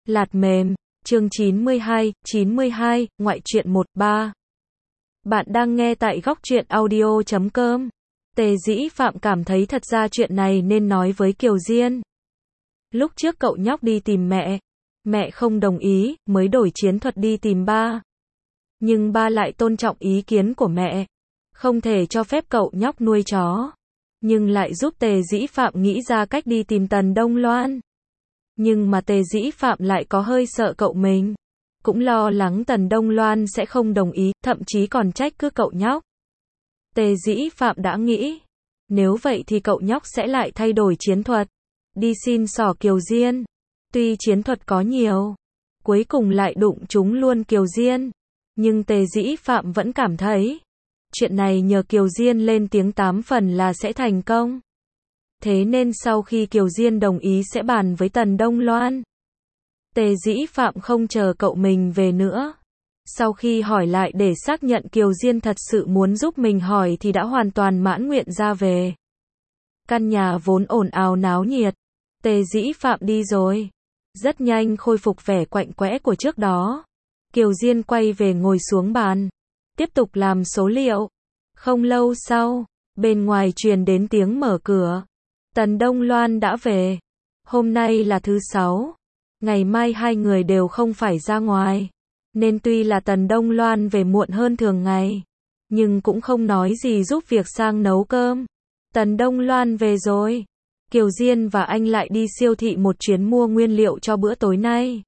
Lạt mềm, chương 92, ngoại truyện 1-3. Bạn đang nghe tại góc truyện audio.com. Tề Dĩ Phạm cảm thấy thật ra chuyện này nên nói với Kiều Diên. Lúc trước cậu nhóc đi tìm mẹ không đồng ý, mới đổi chiến thuật đi tìm ba. Nhưng ba lại tôn trọng ý kiến của mẹ, không thể cho phép cậu nhóc nuôi chó. Nhưng lại giúp Tề Dĩ Phạm nghĩ ra cách đi tìm Tần Đông Loan. Nhưng mà Tề Dĩ Phạm lại có hơi sợ cậu mình. Cũng lo lắng Tần Đông Loan sẽ không đồng ý, thậm chí còn trách cứ cậu nhóc. Tề Dĩ Phạm đã nghĩ, nếu vậy thì cậu nhóc sẽ lại thay đổi chiến thuật, đi xin xỏ Kiều Diên. Tuy chiến thuật có nhiều, cuối cùng lại đụng trúng luôn Kiều Diên. Nhưng Tề Dĩ Phạm vẫn cảm thấy, chuyện này nhờ Kiều Diên lên tiếng 8 phần là sẽ thành công. Thế nên sau khi Kiều Diên đồng ý sẽ bàn với Tần Đông Loan. Tề Dĩ Phạm không chờ cậu mình về nữa. Sau khi hỏi lại để xác nhận Kiều Diên thật sự muốn giúp mình hỏi thì đã hoàn toàn mãn nguyện ra về. Căn nhà vốn ồn ào náo nhiệt. Tề Dĩ Phạm đi rồi. Rất nhanh khôi phục vẻ quạnh quẽ của trước đó. Kiều Diên quay về ngồi xuống bàn. Tiếp tục làm số liệu. Không lâu sau, bên ngoài truyền đến tiếng mở cửa. Tần Đông Loan đã về. Hôm nay là thứ 6. Ngày mai hai người đều không phải ra ngoài. Nên tuy là Tần Đông Loan về muộn hơn thường ngày, nhưng cũng không nói gì giúp việc sang nấu cơm. Tần Đông Loan về rồi. Kiều Diên và anh lại đi siêu thị một chuyến mua nguyên liệu cho bữa tối nay.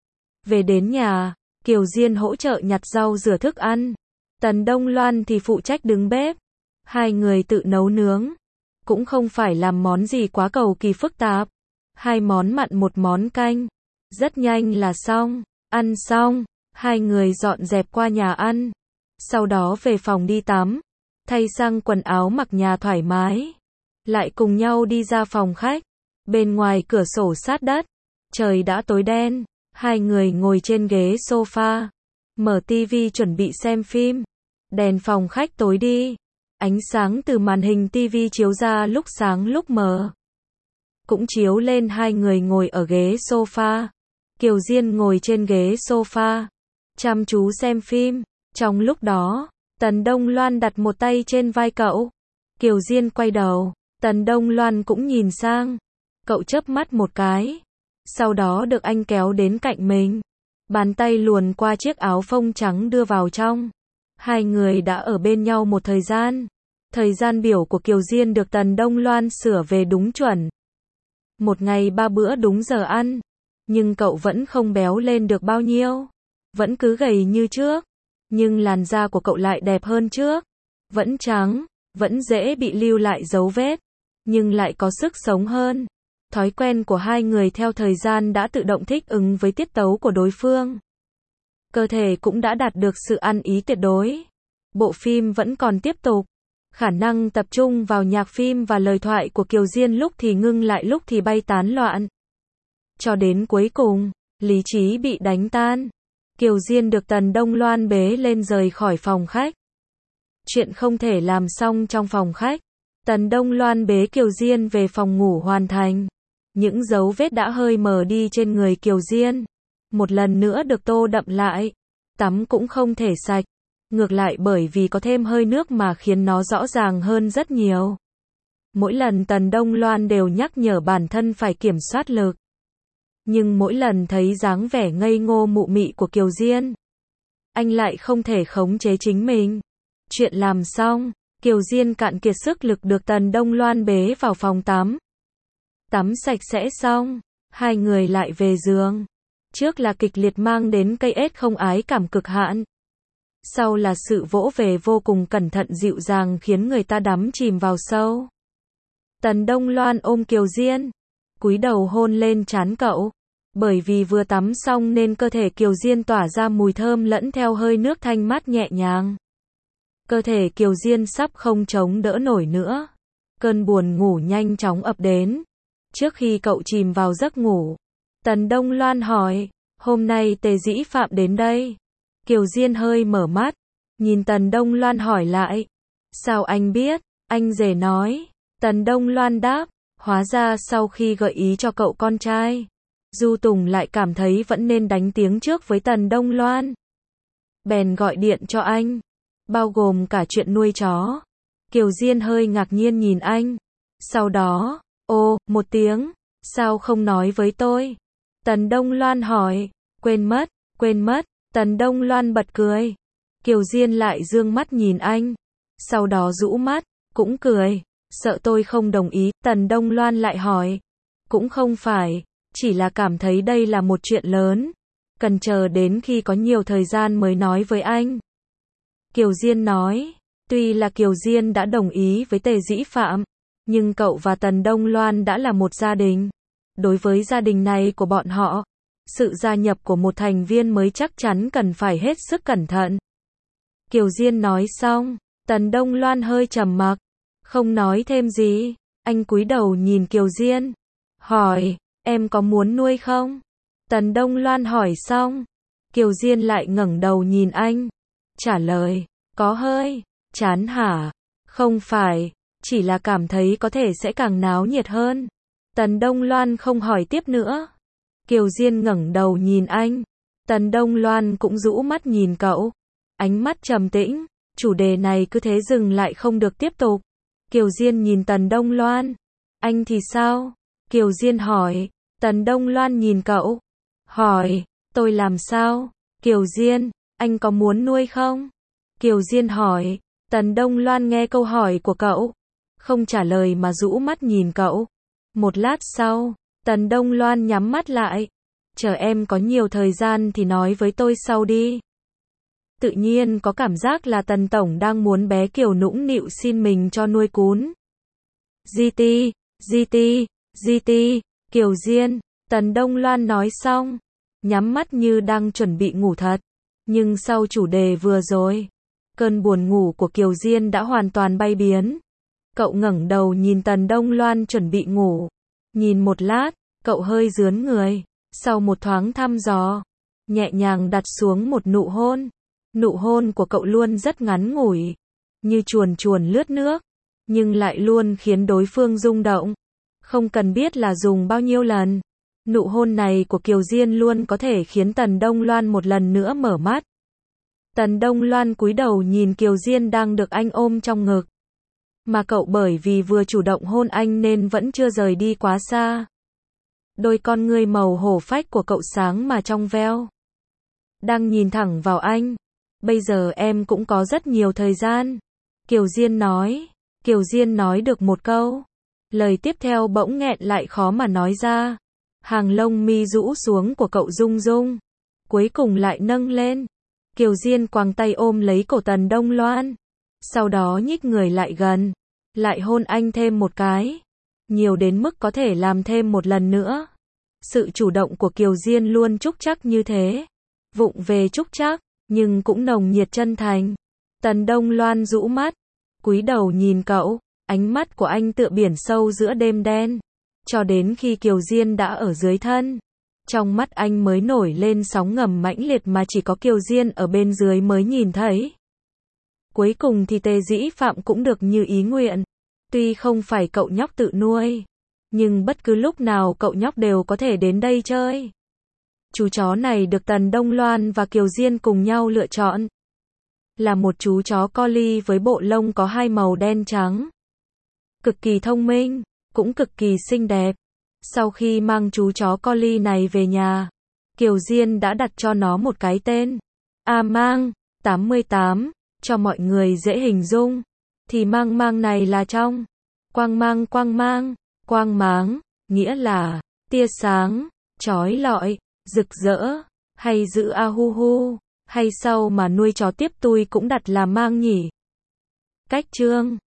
Về đến nhà, Kiều Diên hỗ trợ nhặt rau rửa thức ăn. Tần Đông Loan thì phụ trách đứng bếp. Hai người tự nấu nướng. Cũng không phải làm món gì quá cầu kỳ phức tạp. 2 món mặn 1 món canh. Rất nhanh là xong. Ăn xong, hai người dọn dẹp qua nhà ăn. Sau đó về phòng đi tắm. Thay sang quần áo mặc nhà thoải mái. Lại cùng nhau đi ra phòng khách. Bên ngoài cửa sổ sát đất. Trời đã tối đen. Hai người ngồi trên ghế sofa. Mở tivi chuẩn bị xem phim. Đèn phòng khách tối đi. Ánh sáng từ màn hình tivi chiếu ra lúc sáng lúc mờ. Cũng chiếu lên hai người ngồi ở ghế sofa. Kiều Diên ngồi trên ghế sofa, chăm chú xem phim. Trong lúc đó, Tần Đông Loan đặt một tay trên vai cậu. Kiều Diên quay đầu, Tần Đông Loan cũng nhìn sang. Cậu chớp mắt một cái. Sau đó được anh kéo đến cạnh mình. Bàn tay luồn qua chiếc áo phông trắng đưa vào trong. Hai người đã ở bên nhau một thời gian. Thời gian biểu của Kiều Diên được Tần Đông Loan sửa về đúng chuẩn. Một ngày 3 bữa đúng giờ ăn. Nhưng cậu vẫn không béo lên được bao nhiêu. Vẫn cứ gầy như trước. Nhưng làn da của cậu lại đẹp hơn trước. Vẫn trắng, vẫn dễ bị lưu lại dấu vết. Nhưng lại có sức sống hơn. Thói quen của hai người theo thời gian đã tự động thích ứng với tiết tấu của đối phương. Cơ thể cũng đã đạt được sự ăn ý tuyệt đối. Bộ phim vẫn còn tiếp tục. Khả năng tập trung vào nhạc phim và lời thoại của Kiều Diên lúc thì ngưng lại lúc thì bay tán loạn. Cho đến cuối cùng, lý trí bị đánh tan. Kiều Diên được Tần Đông Loan bế lên rời khỏi phòng khách. Chuyện không thể làm xong trong phòng khách. Tần Đông Loan bế Kiều Diên về phòng ngủ hoàn thành. Những dấu vết đã hơi mờ đi trên người Kiều Diên. Một lần nữa được tô đậm lại. Tắm cũng không thể sạch. Ngược lại bởi vì có thêm hơi nước mà khiến nó rõ ràng hơn rất nhiều. Mỗi lần Tần Đông Loan đều nhắc nhở bản thân phải kiểm soát lực. Nhưng mỗi lần thấy dáng vẻ ngây ngô mụ mị của Kiều Diên, anh lại không thể khống chế chính mình. Chuyện làm xong, Kiều Diên cạn kiệt sức lực được Tần Đông Loan bế vào phòng tắm. Tắm sạch sẽ xong, hai người lại về giường. Trước là kịch liệt mang đến cây ết không ái cảm cực hạn. Sau là sự vỗ về vô cùng cẩn thận dịu dàng khiến người ta đắm chìm vào sâu. Tần Đông Loan ôm Kiều Diên, cúi đầu hôn lên trán cậu. Bởi vì vừa tắm xong nên cơ thể Kiều Diên tỏa ra mùi thơm lẫn theo hơi nước thanh mát nhẹ nhàng. Cơ thể Kiều Diên sắp không chống đỡ nổi nữa. Cơn buồn ngủ nhanh chóng ập đến. Trước khi cậu chìm vào giấc ngủ, Tần Đông Loan hỏi, hôm nay Tề Dĩ Phạm đến đây. Kiều Diên hơi mở mắt, nhìn Tần Đông Loan hỏi lại. Sao anh biết? Anh rể nói. Tần Đông Loan đáp, hóa ra sau khi gợi ý cho cậu con trai, Du Tùng lại cảm thấy vẫn nên đánh tiếng trước với Tần Đông Loan. Bèn gọi điện cho anh, bao gồm cả chuyện nuôi chó. Kiều Diên hơi ngạc nhiên nhìn anh. Sau đó, một tiếng, sao không nói với tôi? Tần Đông Loan hỏi, quên mất, Tần Đông Loan bật cười. Kiều Diên lại dương mắt nhìn anh, sau đó rũ mắt, cũng cười, sợ tôi không đồng ý. Tần Đông Loan lại hỏi, cũng không phải, chỉ là cảm thấy đây là một chuyện lớn, cần chờ đến khi có nhiều thời gian mới nói với anh. Kiều Diên nói, tuy là Kiều Diên đã đồng ý với Tề Dĩ Phạm, nhưng cậu và Tần Đông Loan đã là một gia đình. Đối với gia đình này của bọn họ, sự gia nhập của một thành viên mới chắc chắn cần phải hết sức cẩn thận. Kiều Diên nói xong, Tần Đông Loan hơi trầm mặc, không nói thêm gì. Anh cúi đầu nhìn Kiều Diên, hỏi, em có muốn nuôi không? Tần Đông Loan hỏi xong, Kiều Diên lại ngẩng đầu nhìn anh, trả lời, có hơi chán hả? Không phải, chỉ là cảm thấy có thể sẽ càng náo nhiệt hơn. Tần Đông Loan không hỏi tiếp nữa. Kiều Diên ngẩng đầu nhìn anh, Tần Đông Loan cũng rũ mắt nhìn cậu, ánh mắt trầm tĩnh, chủ đề này cứ thế dừng lại không được tiếp tục. Kiều Diên nhìn Tần Đông Loan, anh thì sao? Kiều Diên hỏi. Tần Đông Loan nhìn cậu, hỏi, tôi làm sao? Kiều Diên, anh có muốn nuôi không? Kiều Diên hỏi. Tần Đông Loan nghe câu hỏi của cậu, không trả lời mà rũ mắt nhìn cậu. Một lát sau, Tần Đông Loan nhắm mắt lại, chờ em có nhiều thời gian thì nói với tôi sau đi. Tự nhiên có cảm giác là Tần Tổng đang muốn bé Kiều nũng nịu xin mình cho nuôi cún. GT, Kiều Diên, Tần Đông Loan nói xong, nhắm mắt như đang chuẩn bị ngủ thật. Nhưng sau chủ đề vừa rồi, cơn buồn ngủ của Kiều Diên đã hoàn toàn bay biến. Cậu ngẩng đầu nhìn Tần Đông Loan chuẩn bị ngủ. Nhìn một lát, cậu hơi rướn người, sau một thoáng thăm dò, nhẹ nhàng đặt xuống một nụ hôn. Nụ hôn của cậu luôn rất ngắn ngủi, như chuồn chuồn lướt nước, nhưng lại luôn khiến đối phương rung động. Không cần biết là dùng bao nhiêu lần, nụ hôn này của Kiều Diên luôn có thể khiến Tần Đông Loan một lần nữa mở mắt. Tần Đông Loan cúi đầu nhìn Kiều Diên đang được anh ôm trong ngực. Mà cậu bởi vì vừa chủ động hôn anh nên vẫn chưa rời đi quá xa. Đôi con ngươi màu hổ phách của cậu sáng mà trong veo, đang nhìn thẳng vào anh. Bây giờ em cũng có rất nhiều thời gian. Kiều Diên nói. Kiều Diên nói được một câu, lời tiếp theo bỗng nghẹn lại khó mà nói ra. Hàng lông mi rũ xuống của cậu rung rung, cuối cùng lại nâng lên. Kiều Diên quàng tay ôm lấy cổ Tần Đông Loan, sau đó nhích người lại gần, lại hôn anh thêm một cái, nhiều đến mức có thể làm thêm một lần nữa. Sự chủ động của Kiều Diên luôn trúc trắc như thế, vụng về trúc trắc, nhưng cũng nồng nhiệt chân thành. Tần Đông Loan rũ mắt, cúi đầu nhìn cậu, ánh mắt của anh tựa biển sâu giữa đêm đen, cho đến khi Kiều Diên đã ở dưới thân. Trong mắt anh mới nổi lên sóng ngầm mãnh liệt mà chỉ có Kiều Diên ở bên dưới mới nhìn thấy. Cuối cùng thì Tề Dĩ Phạm cũng được như ý nguyện. Tuy không phải cậu nhóc tự nuôi, nhưng bất cứ lúc nào cậu nhóc đều có thể đến đây chơi. Chú chó này được Tần Đông Loan và Kiều Diên cùng nhau lựa chọn. Là một chú chó collie với bộ lông có hai màu đen trắng. Cực kỳ thông minh, cũng cực kỳ xinh đẹp. Sau khi mang chú chó collie này về nhà, Kiều Diên đã đặt cho nó một cái tên. Mang, 88, cho mọi người dễ hình dung. Thì mang này là trong. Quang máng, nghĩa là tia sáng, chói lọi, rực rỡ, hay giữ a hu hu, hay sau mà nuôi chó tiếp tui cũng đặt là mang nhỉ. Cách chương